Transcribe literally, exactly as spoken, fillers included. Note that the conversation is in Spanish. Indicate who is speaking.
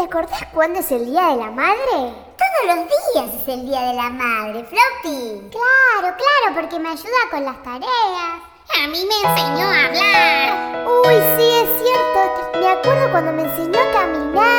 Speaker 1: acordás cuándo es el Día de la Madre?
Speaker 2: Todos los días es el Día de la Madre, Floppy.
Speaker 1: Claro, claro, porque me ayuda con las tareas.
Speaker 2: A mí me enseñó a hablar.
Speaker 1: Uy, sí, es cierto. Me acuerdo cuando me enseñó a caminar.